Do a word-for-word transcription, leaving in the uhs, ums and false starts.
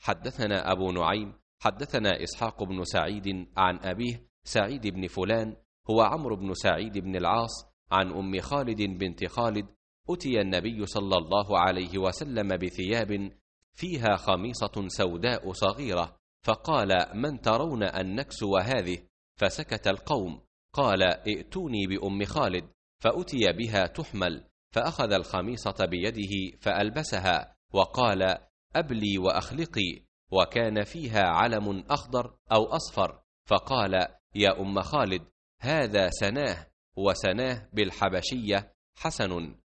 حدثنا أبو نعيم حدثنا إسحاق بن سعيد عن أبيه سعيد بن فلان هو عمرو بن سعيد بن العاص عن أم خالد بنت خالد أتي النبي صلى الله عليه وسلم بثياب فيها خميصة سوداء صغيرة، فقال: من ترون أن نكسو هذه؟ فسكت القوم. قال: ائتوني بأم خالد، فأتي بها تحمل، فأخذ الخميصة بيده فألبسها وقال: أبلي وأخلقي، وكان فيها علم أخضر أو أصفر، فقال: يا أم خالد، هذا سناه، وسناه بالحبشية حسن،